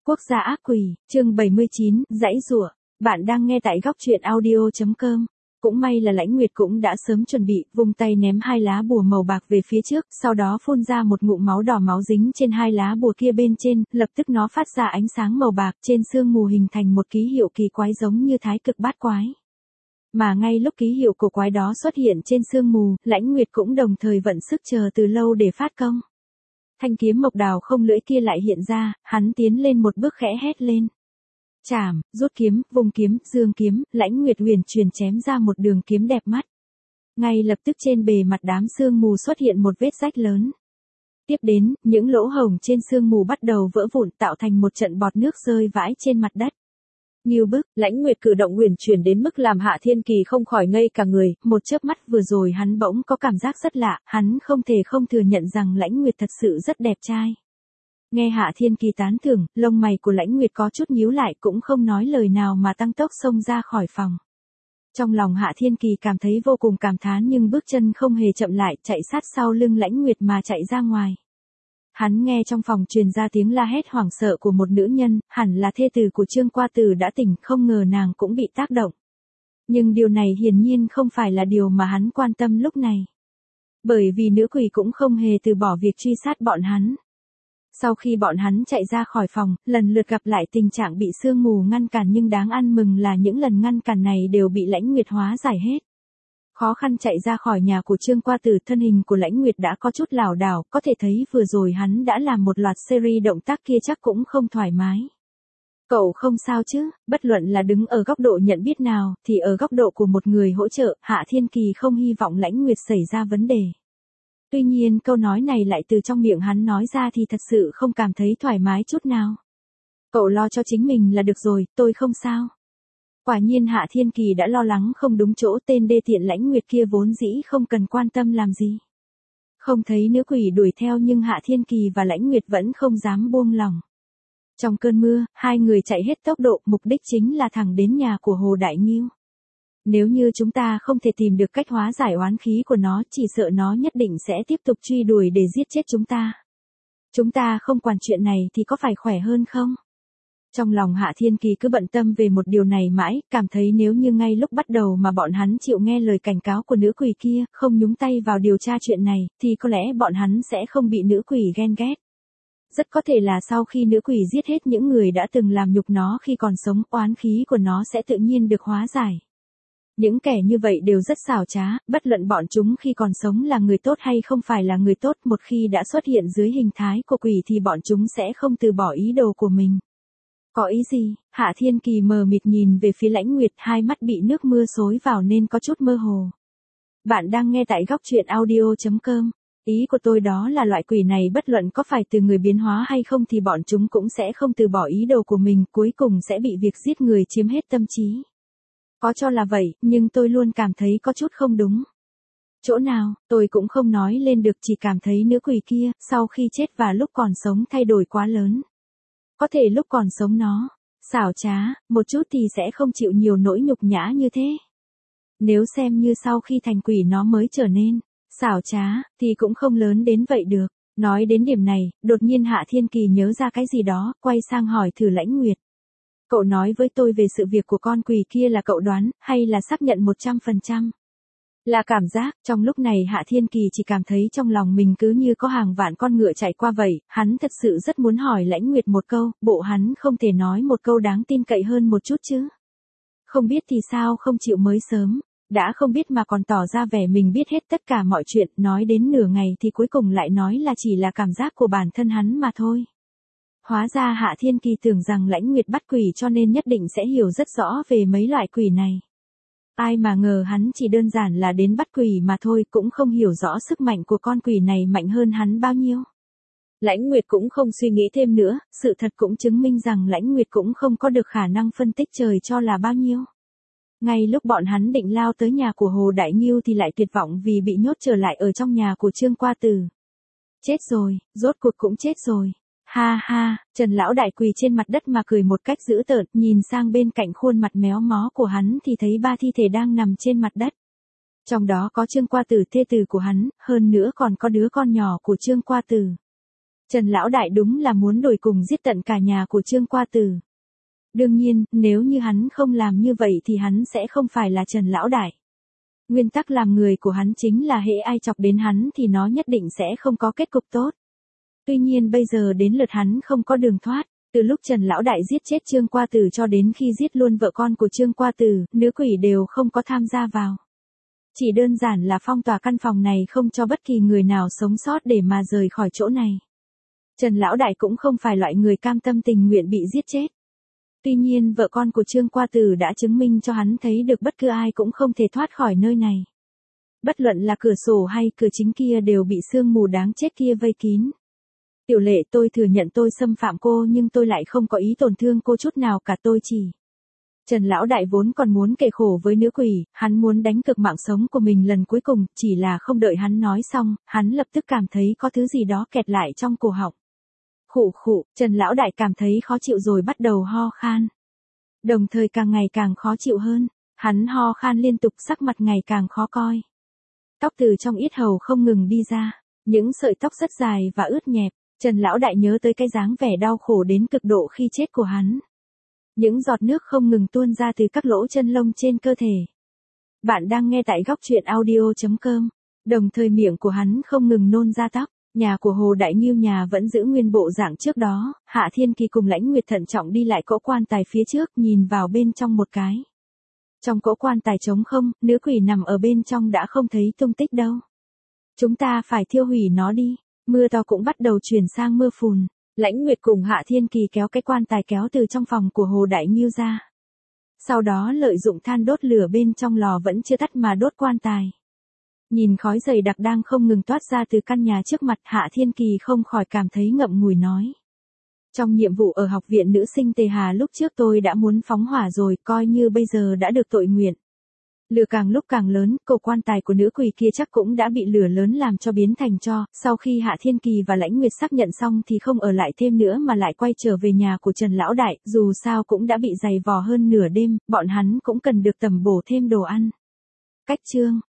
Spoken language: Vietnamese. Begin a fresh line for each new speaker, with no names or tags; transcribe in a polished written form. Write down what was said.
Quốc gia ác quỷ, chương 79, giãy giụa. Bạn đang nghe tại góc truyện audio.com. Cũng may là Lãnh Nguyệt cũng đã sớm chuẩn bị, vung tay ném hai lá bùa màu bạc về phía trước, sau đó phun ra một ngụm máu đỏ máu dính trên hai lá bùa kia bên trên, lập tức nó phát ra ánh sáng màu bạc trên sương mù hình thành một ký hiệu kỳ quái giống như thái cực bát quái. Mà ngay lúc ký hiệu cổ quái đó xuất hiện trên sương mù, Lãnh Nguyệt cũng đồng thời vận sức chờ từ lâu để phát công. Thanh kiếm mộc đào không lưỡi kia lại hiện ra, hắn tiến lên một bước khẽ hét lên. Chảm, rút kiếm, vùng kiếm, dương kiếm, Lãnh Nguyệt huyền truyền chém ra một đường kiếm đẹp mắt. Ngay lập tức trên bề mặt đám sương mù xuất hiện một vết rách lớn. Tiếp đến, những lỗ hổng trên sương mù bắt đầu vỡ vụn tạo thành một trận bọt nước rơi vãi trên mặt đất. Ngưu bức, Lãnh Nguyệt cử động huyền chuyển đến mức làm Hạ Thiên Kỳ không khỏi ngây cả người, một chớp mắt vừa rồi hắn bỗng có cảm giác rất lạ, hắn không thể không thừa nhận rằng Lãnh Nguyệt thật sự rất đẹp trai. Nghe Hạ Thiên Kỳ tán thưởng, lông mày của Lãnh Nguyệt có chút nhíu lại cũng không nói lời nào mà tăng tốc xông ra khỏi phòng. Trong lòng Hạ Thiên Kỳ cảm thấy vô cùng cảm thán nhưng bước chân không hề chậm lại, chạy sát sau lưng Lãnh Nguyệt mà chạy ra ngoài. Hắn nghe trong phòng truyền ra tiếng la hét hoảng sợ của một nữ nhân, hẳn là thê tử của Trương Qua Tử đã tỉnh, không ngờ nàng cũng bị tác động. Nhưng điều này hiển nhiên không phải là điều mà hắn quan tâm lúc này. Bởi vì nữ quỷ cũng không hề từ bỏ việc truy sát bọn hắn. Sau khi bọn hắn chạy ra khỏi phòng, lần lượt gặp lại tình trạng bị sương mù ngăn cản nhưng đáng ăn mừng là những lần ngăn cản này đều bị Lãnh Nguyệt hóa giải hết. Khó khăn chạy ra khỏi nhà của Trương Qua Tử, thân hình của Lãnh Nguyệt đã có chút lảo đảo, có thể thấy vừa rồi hắn đã làm một loạt series động tác kia chắc cũng không thoải mái. Cậu không sao chứ? Bất luận là đứng ở góc độ nhận biết nào, thì ở góc độ của một người hỗ trợ, Hạ Thiên Kỳ không hy vọng Lãnh Nguyệt xảy ra vấn đề. Tuy nhiên câu nói này lại từ trong miệng hắn nói ra thì thật sự không cảm thấy thoải mái chút nào. Cậu lo cho chính mình là được rồi, tôi không sao. Quả nhiên Hạ Thiên Kỳ đã lo lắng không đúng chỗ, tên đê tiện Lãnh Nguyệt kia vốn dĩ không cần quan tâm làm gì. Không thấy nữ quỷ đuổi theo nhưng Hạ Thiên Kỳ và Lãnh Nguyệt vẫn không dám buông lỏng. Trong cơn mưa, hai người chạy hết tốc độ, mục đích chính là thẳng đến nhà của Hồ Đại Ngưu. Nếu như chúng ta không thể tìm được cách hóa giải oán khí của nó, chỉ sợ nó nhất định sẽ tiếp tục truy đuổi để giết chết chúng ta. Chúng ta không quản chuyện này thì có phải khỏe hơn không? Trong lòng Hạ Thiên Kỳ cứ bận tâm về một điều này mãi, cảm thấy nếu như ngay lúc bắt đầu mà bọn hắn chịu nghe lời cảnh cáo của nữ quỷ kia, không nhúng tay vào điều tra chuyện này, thì có lẽ bọn hắn sẽ không bị nữ quỷ ghen ghét. Rất có thể là sau khi nữ quỷ giết hết những người đã từng làm nhục nó khi còn sống, oán khí của nó sẽ tự nhiên được hóa giải. Những kẻ như vậy đều rất xảo trá, bất luận bọn chúng khi còn sống là người tốt hay không phải là người tốt, một khi đã xuất hiện dưới hình thái của quỷ thì bọn chúng sẽ không từ bỏ ý đồ của mình. Có ý gì? Hạ Thiên Kỳ mờ mịt nhìn về phía Lãnh Nguyệt, hai mắt bị nước mưa xối vào nên có chút mơ hồ. Bạn đang nghe tại góc truyện audio.com. Ý của tôi đó là loại quỷ này bất luận có phải từ người biến hóa hay không thì bọn chúng cũng sẽ không từ bỏ ý đồ của mình, cuối cùng sẽ bị việc giết người chiếm hết tâm trí. Có cho là vậy, nhưng tôi luôn cảm thấy có chút không đúng. Chỗ nào, tôi cũng không nói lên được, chỉ cảm thấy nữ quỷ kia, sau khi chết và lúc còn sống thay đổi quá lớn. Có thể lúc còn sống nó xảo trá, một chút thì sẽ không chịu nhiều nỗi nhục nhã như thế. Nếu xem như sau khi thành quỷ nó mới trở nên xảo trá, thì cũng không lớn đến vậy được. Nói đến điểm này, đột nhiên Hạ Thiên Kỳ nhớ ra cái gì đó, quay sang hỏi thử Lãnh Nguyệt. Cậu nói với tôi về sự việc của con quỷ kia là cậu đoán, hay là xác nhận 100%? Là cảm giác, trong lúc này Hạ Thiên Kỳ chỉ cảm thấy trong lòng mình cứ như có hàng vạn con ngựa chạy qua vậy, hắn thật sự rất muốn hỏi Lãnh Nguyệt một câu, bộ hắn không thể nói một câu đáng tin cậy hơn một chút chứ. Không biết thì sao không chịu mới sớm, đã không biết mà còn tỏ ra vẻ mình biết hết tất cả mọi chuyện, nói đến nửa ngày thì cuối cùng lại nói là chỉ là cảm giác của bản thân hắn mà thôi. Hóa ra Hạ Thiên Kỳ tưởng rằng Lãnh Nguyệt bắt quỷ cho nên nhất định sẽ hiểu rất rõ về mấy loại quỷ này. Ai mà ngờ hắn chỉ đơn giản là đến bắt quỷ mà thôi, cũng không hiểu rõ sức mạnh của con quỷ này mạnh hơn hắn bao nhiêu. Lãnh Nguyệt cũng không suy nghĩ thêm nữa, sự thật cũng chứng minh rằng Lãnh Nguyệt cũng không có được khả năng phân tích trời cho là bao nhiêu. Ngay lúc bọn hắn định lao tới nhà của Hồ Đại Ngưu thì lại tuyệt vọng vì bị nhốt trở lại ở trong nhà của Trương Qua Tử. Chết rồi, rốt cuộc cũng chết rồi. Ha ha, Trần lão đại quỳ trên mặt đất mà cười một cách dữ tợn, nhìn sang bên cạnh khuôn mặt méo mó của hắn thì thấy 3 thi thể đang nằm trên mặt đất. Trong đó có Trương Qua Tử, thê tử của hắn, hơn nữa còn có đứa con nhỏ của Trương Qua Tử. Trần Lão Đại đúng là muốn đuổi cùng giết tận cả nhà của Trương Qua Tử. Đương nhiên, nếu như hắn không làm như vậy thì hắn sẽ không phải là Trần Lão Đại. Nguyên tắc làm người của hắn chính là hễ ai chọc đến hắn thì nó nhất định sẽ không có kết cục tốt. Tuy nhiên bây giờ đến lượt hắn không có đường thoát. Từ lúc Trần Lão Đại giết chết Trương Qua Tử cho đến khi giết luôn vợ con của Trương Qua Tử, nữ quỷ đều không có tham gia vào. Chỉ đơn giản là phong tỏa căn phòng này không cho bất kỳ người nào sống sót để mà rời khỏi chỗ này. Trần Lão Đại cũng không phải loại người cam tâm tình nguyện bị giết chết. Tuy nhiên vợ con của Trương Qua Tử đã chứng minh cho hắn thấy được bất cứ ai cũng không thể thoát khỏi nơi này. Bất luận là cửa sổ hay cửa chính kia đều bị sương mù đáng chết kia vây kín. Tiểu Lệ, tôi thừa nhận tôi xâm phạm cô nhưng tôi lại không có ý tổn thương cô chút nào cả, tôi chỉ. Trần Lão Đại vốn còn muốn kể khổ với nữ quỷ, hắn muốn đánh cược mạng sống của mình lần cuối cùng, chỉ là không đợi hắn nói xong, hắn lập tức cảm thấy có thứ gì đó kẹt lại trong cổ họng. Khụ khụ, Trần Lão Đại cảm thấy khó chịu rồi bắt đầu ho khan. Đồng thời càng ngày càng khó chịu hơn, hắn ho khan liên tục, sắc mặt ngày càng khó coi. Tóc từ trong yết hầu không ngừng đi ra, những sợi tóc rất dài và ướt nhẹp. Trần Lão Đại nhớ tới cái dáng vẻ đau khổ đến cực độ khi chết của hắn. Những giọt nước không ngừng tuôn ra từ các lỗ chân lông trên cơ thể. Bạn đang nghe tại góc truyện audio.com. Đồng thời miệng của hắn không ngừng nôn ra tóc. Nhà của Hồ Đại Nghiêu nhà vẫn giữ nguyên bộ dạng trước đó. Hạ Thiên Kỳ cùng Lãnh Nguyệt thận trọng đi lại cỗ quan tài phía trước, nhìn vào bên trong một cái. Trong cỗ quan tài trống không, nữ quỷ nằm ở bên trong đã không thấy tung tích đâu. Chúng ta phải thiêu hủy nó đi. Mưa to cũng bắt đầu chuyển sang mưa phùn. Lãnh Nguyệt cùng Hạ Thiên Kỳ kéo cái quan tài kéo từ trong phòng của Hồ Đại Nghiêu ra. Sau đó lợi dụng than đốt lửa bên trong lò vẫn chưa tắt mà đốt quan tài. Nhìn khói dày đặc đang không ngừng toát ra từ căn nhà trước mặt, Hạ Thiên Kỳ không khỏi cảm thấy ngậm ngùi nói. Trong nhiệm vụ ở học viện nữ sinh Tề Hà lúc trước tôi đã muốn phóng hỏa rồi, coi như bây giờ đã được tội nguyện. Lửa càng lúc càng lớn, cổ quan tài của nữ quỷ kia chắc cũng đã bị lửa lớn làm cho biến thành tro. Sau khi Hạ Thiên Kỳ và Lãnh Nguyệt xác nhận xong thì không ở lại thêm nữa mà lại quay trở về nhà của Trần Lão Đại, dù sao cũng đã bị dày vò hơn nửa đêm, bọn hắn cũng cần được tẩm bổ thêm đồ ăn. Cách chương